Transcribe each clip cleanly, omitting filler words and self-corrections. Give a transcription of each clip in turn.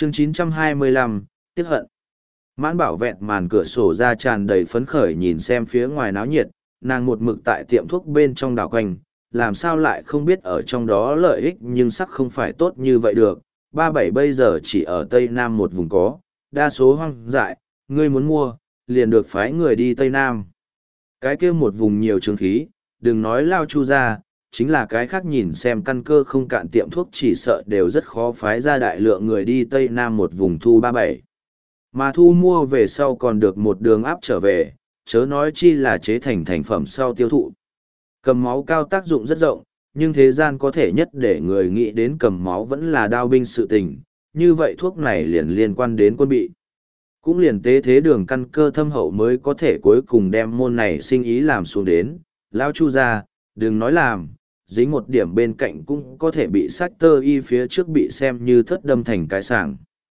Chương 925, tiếc hận. Mãn Bảo vẹn màn cửa sổ ra tràn đầy phấn khởi nhìn xem phía ngoài náo nhiệt, nàng một mực tại tiệm thuốc bên trong đảo quanh, làm sao lại không biết ở trong đó lợi ích nhưng sắc không phải tốt như vậy được. 37 bây giờ chỉ ở Tây Nam một vùng có, đa số hoang dại, ngươi muốn mua, liền được phái người đi Tây Nam. Cái kia một vùng nhiều trường khí, đừng nói Lao Chu ra, chính là cái khác nhìn xem căn cơ không cạn tiệm thuốc chỉ sợ đều rất khó phái ra đại lượng người đi Tây Nam một vùng thu 37. Mà thu mua về sau còn được một đường áp trở về, chớ nói chi là chế thành thành phẩm sau tiêu thụ. Cầm máu cao tác dụng rất rộng, nhưng thế gian có thể nhất để người nghĩ đến cầm máu vẫn là đao binh sự tình, như vậy thuốc này liền liên quan đến quân bị. Cũng liền tế thế đường căn cơ thâm hậu mới có thể cuối cùng đem môn này sinh ý làm xuống đến, Lao Chu ra, đừng nói làm, dính một điểm bên cạnh cũng có thể bị sách tơ y phía trước bị xem như thất đâm thành cái sảng.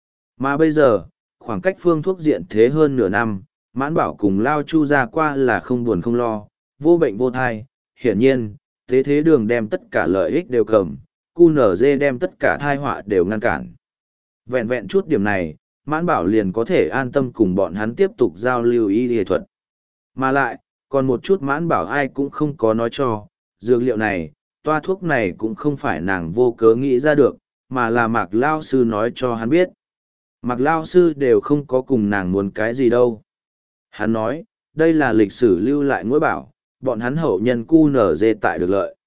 Mà bây giờ, khoảng cách phương thuốc diện thế hơn nửa năm, Mãn Bảo cùng Lao Chu ra qua là không buồn không lo, vô bệnh vô thai, hiển nhiên, tế thế đường đem tất cả lợi ích đều cầm, QNZ đem tất cả thai họa đều ngăn cản. Vẹn vẹn chút điểm này, Mãn Bảo liền có thể an tâm cùng bọn hắn tiếp tục giao lưu y y thuật. Mà lại, còn một chút Mãn Bảo ai cũng không có nói cho, dược liệu này, toa thuốc này cũng không phải nàng vô cớ nghĩ ra được, mà là Mạc Lao Sư nói cho hắn biết. Mạc Lao Sư đều không có cùng nàng muốn cái gì đâu. Hắn nói, đây là lịch sử lưu lại ngỗi bảo, bọn hắn hậu nhân QNZ tại được lợi.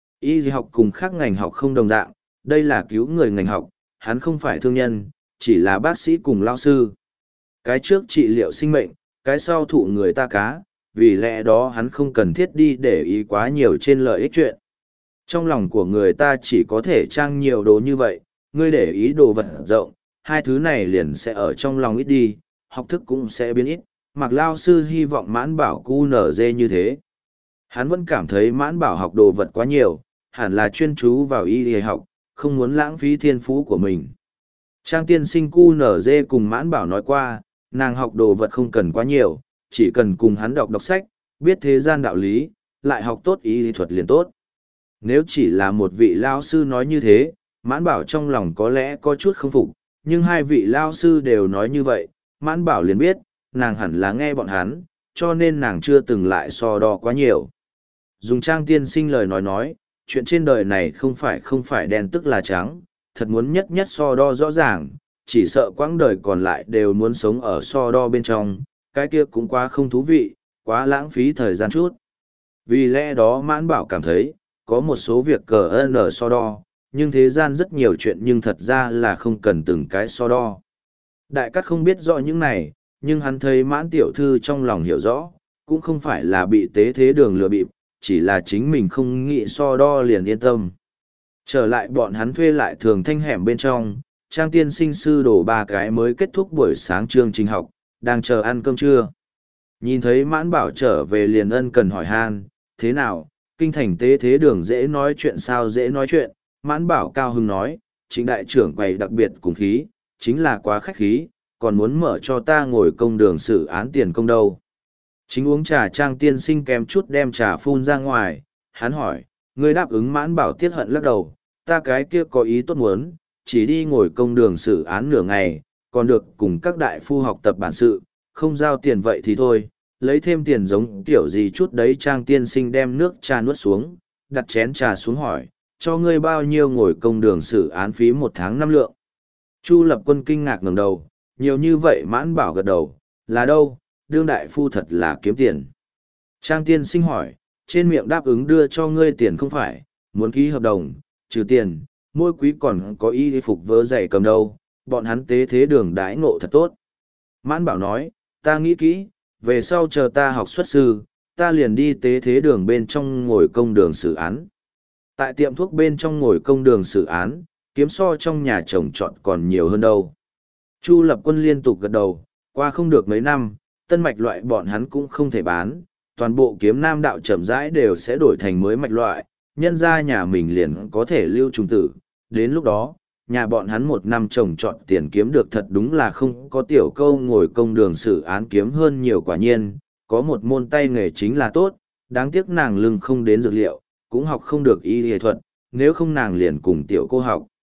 Y học cùng khác ngành học không đồng dạng, đây là cứu người ngành học, hắn không phải thương nhân, chỉ là bác sĩ cùng lao sư. Cái trước trị liệu sinh mệnh, cái sau thụ người ta cá, vì lẽ đó hắn không cần thiết đi để ý quá nhiều trên lợi ích chuyện. Trong lòng của người ta chỉ có thể trang nhiều đồ như vậy, ngươi để ý đồ vật rộng, hai thứ này liền sẽ ở trong lòng ít đi, học thức cũng sẽ biến ít. Mạc Lao Sư hy vọng Mãn Bảo QNZ như thế. Hắn vẫn cảm thấy Mãn Bảo học đồ vật quá nhiều, hẳn là chuyên chú vào y y học, không muốn lãng phí thiên phú của mình. Trang tiên sinh QNZ cùng Mãn Bảo nói qua, nàng học đồ vật không cần quá nhiều, chỉ cần cùng hắn đọc sách, biết thế gian đạo lý, lại học tốt y lý thuật liền tốt. Nếu chỉ là một vị lao sư nói như thế, Mãn Bảo trong lòng có lẽ có chút không phục, nhưng hai vị lao sư đều nói như vậy, Mãn Bảo liền biết, nàng hẳn là nghe bọn hắn, cho nên nàng chưa từng lại so đo quá nhiều. Dùng Trang tiên sinh lời nói, chuyện trên đời này không phải đen tức là trắng, thật muốn nhất nhất so đo rõ ràng, chỉ sợ quãng đời còn lại đều muốn sống ở so đo bên trong, cái kia cũng quá không thú vị, quá lãng phí thời gian chút. Vì lẽ đó Mãn Bảo cảm thấy, có một số việc cờ n so đo, nhưng thế gian rất nhiều chuyện nhưng thật ra là không cần từng cái so đo. Đại cát không biết rõ những này, nhưng hắn thấy Mãn tiểu thư trong lòng hiểu rõ, cũng không phải là bị tế thế đường lừa bịp, chỉ là chính mình không nghĩ so đo liền yên tâm. Trở lại bọn hắn thuê lại thường thanh hẻm bên trong, Trang tiên sinh sư đổ 3 cái mới kết thúc buổi sáng chương trình học, đang chờ ăn cơm trưa. Nhìn thấy Mãn Bảo trở về liền ân cần hỏi han, thế nào, kinh thành tế thế đường dễ nói chuyện sao dễ nói chuyện, Mãn Bảo cao hưng nói, Trịnh đại trưởng quầy đặc biệt cùng khí, chính là quá khách khí, còn muốn mở cho ta ngồi công đường xử án tiền công đâu. Chính uống trà Trang tiên sinh kèm chút đem trà phun ra ngoài, hắn hỏi, ngươi đáp ứng Mãn Bảo tiếc hận lắc đầu, ta cái kia có ý tốt muốn, chỉ đi ngồi công đường xử án nửa ngày, còn được cùng các đại phu học tập bản sự, không giao tiền vậy thì thôi, lấy thêm tiền giống kiểu gì chút đấy. Trang tiên sinh đem nước trà nuốt xuống, đặt chén trà xuống hỏi, cho ngươi bao nhiêu ngồi công đường xử án phí 1 tháng 5 lượng. Chu Lập Quân kinh ngạc ngẩng đầu, nhiều như vậy. Mãn Bảo gật đầu, là đâu, đương đại phu thật là kiếm tiền. Trang tiên sinh hỏi, trên miệng đáp ứng đưa cho ngươi tiền không phải, muốn ký hợp đồng, trừ tiền, mỗi quý còn có y phục vớ giày cầm đâu, bọn hắn tế thế đường đãi ngộ thật tốt. Mãn Bảo nói, ta nghĩ kỹ, về sau chờ ta học xuất sư, ta liền đi tế thế đường bên trong ngồi công đường xử án. Tại tiệm thuốc bên trong ngồi công đường xử án, kiếm so trong nhà chồng chọn còn nhiều hơn đâu. Chu Lập Quân liên tục gật đầu, qua không được mấy năm, tân mạch loại bọn hắn cũng không thể bán, toàn bộ kiếm nam đạo chậm rãi đều sẽ đổi thành mới mạch loại, nhân ra nhà mình liền có thể lưu trùng tử. Đến lúc đó, nhà bọn hắn 1 năm trồng trọt tiền kiếm được thật đúng là không có tiểu câu ngồi công đường xử án kiếm hơn nhiều. Quả nhiên, có một môn tay nghề chính là tốt, đáng tiếc nàng lưng không đến dược liệu, cũng học không được y y thuật, nếu không nàng liền cùng tiểu cô học.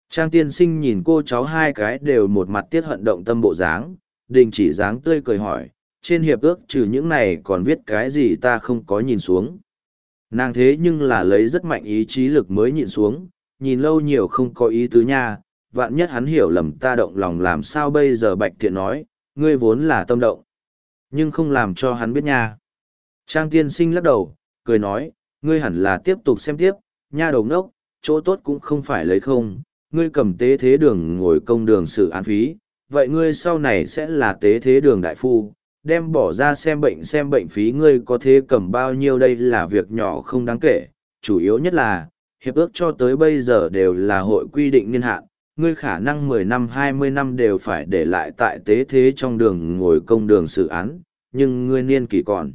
Trang tiên sinh nhìn cô cháu hai cái đều một mặt tiết hận động tâm bộ dáng, đình chỉ dáng tươi cười hỏi, trên hiệp ước trừ những này còn viết cái gì ta không có nhìn xuống. Nàng thế nhưng là lấy rất mạnh ý chí lực mới nhìn xuống, nhìn lâu nhiều không có ý tứ nha, vạn nhất hắn hiểu lầm ta động lòng làm sao bây giờ. Bạch Thiện nói, ngươi vốn là tâm động, nhưng không làm cho hắn biết nha. Trang tiên sinh lắc đầu, cười nói, ngươi hẳn là tiếp tục xem tiếp, nha đầu ngốc, chỗ tốt cũng không phải lấy không, ngươi cầm tế thế đường ngồi công đường xử án phí, vậy ngươi sau này sẽ là tế thế đường đại phu, đem bỏ ra xem bệnh phí ngươi có thế cầm bao nhiêu đây là việc nhỏ không đáng kể, chủ yếu nhất là, hiệp ước cho tới bây giờ đều là hội quy định niên hạn, ngươi khả năng 10 năm 20 năm đều phải để lại tại tế thế trong đường ngồi công đường xử án, nhưng ngươi niên kỷ còn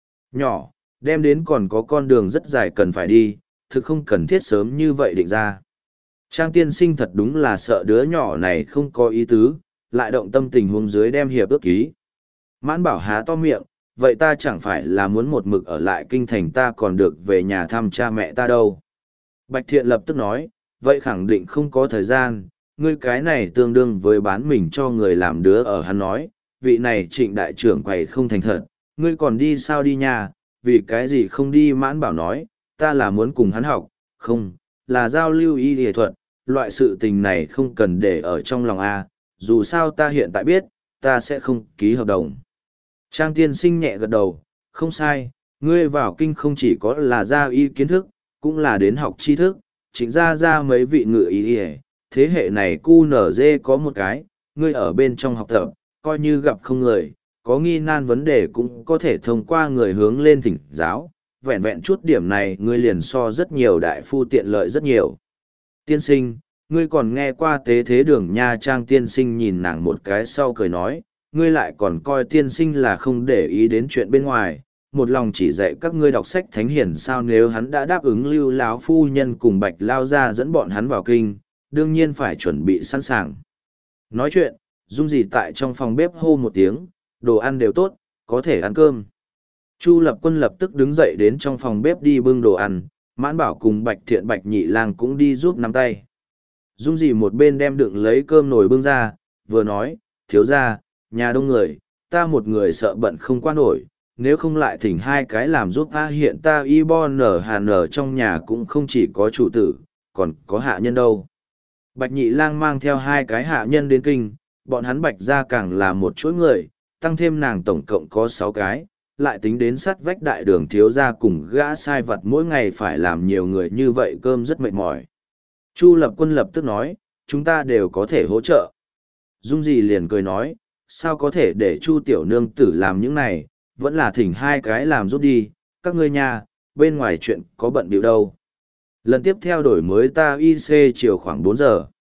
nhỏ, đem đến còn có con đường rất dài cần phải đi, thực không cần thiết sớm như vậy định ra. Trang tiên sinh thật đúng là sợ đứa nhỏ này không có ý tứ, lại động tâm tình huống dưới đem hiệp ước ký. Mãn Bảo há to miệng, vậy ta chẳng phải là muốn một mực ở lại kinh thành ta còn được về nhà thăm cha mẹ ta đâu. Bạch Thiện lập tức nói, vậy khẳng định không có thời gian, ngươi cái này tương đương với bán mình cho người làm đứa ở. Hắn nói, vị này Trịnh đại trưởng quầy không thành thật, ngươi còn đi sao đi nha, vì cái gì không đi. Mãn Bảo nói, ta là muốn cùng hắn học, không, là giao lưu y y thuật, loại sự tình này không cần để ở trong lòng a, dù sao ta hiện tại biết, ta sẽ không ký hợp đồng. Trang tiên sinh nhẹ gật đầu, không sai, ngươi vào kinh không chỉ có là gia y kiến thức, cũng là đến học tri thức, chính ra mấy vị ngự y y, thế hệ này QNZ có một cái, ngươi ở bên trong học tập, coi như gặp không người, có nghi nan vấn đề cũng có thể thông qua người hướng lên thỉnh giáo, vẹn vẹn chút điểm này ngươi liền so rất nhiều đại phu tiện lợi rất nhiều. Tiên sinh, ngươi còn nghe qua tế thế đường nha. Trang tiên sinh nhìn nàng một cái sau cười nói, ngươi lại còn coi tiên sinh là không để ý đến chuyện bên ngoài, một lòng chỉ dạy các ngươi đọc sách thánh hiển sao. Nếu hắn đã đáp ứng Lưu lão phu nhân cùng Bạch lao ra dẫn bọn hắn vào kinh, đương nhiên phải chuẩn bị sẵn sàng. Nói chuyện, Dung Dì tại trong phòng bếp hô một tiếng, đồ ăn đều tốt, có thể ăn cơm. Chu Lập Quân lập tức đứng dậy đến trong phòng bếp đi bưng đồ ăn, Mãn Bảo cùng Bạch Thiện Bạch Nhị Lang cũng đi giúp nắm tay. Dung Dì một bên đem đựng lấy cơm nồi bưng ra, vừa nói, thiếu gia, nhà đông người, ta một người sợ bận không qua nổi, nếu không lại thỉnh hai cái làm giúp ta. Hiện ta y bo nở hà nở trong nhà cũng không chỉ có chủ tử, còn có hạ nhân đâu. Bạch Nhị Lang mang theo hai cái hạ nhân đến kinh, bọn hắn Bạch ra càng là một chuỗi người, tăng thêm nàng tổng cộng có 6 cái, lại tính đến sắt vách đại đường thiếu gia cùng gã sai vặt mỗi ngày phải làm nhiều người như vậy cơm rất mệt mỏi. Chu Lập Quân lập tức nói, chúng ta đều có thể hỗ trợ. Dung Dì liền cười nói, sao có thể để Chu tiểu nương tử làm những này, vẫn là thỉnh hai cái làm giúp đi, các ngươi nhà, bên ngoài chuyện có bận điệu đâu. Lần tiếp theo đổi mới ta IC chiều khoảng 4 giờ.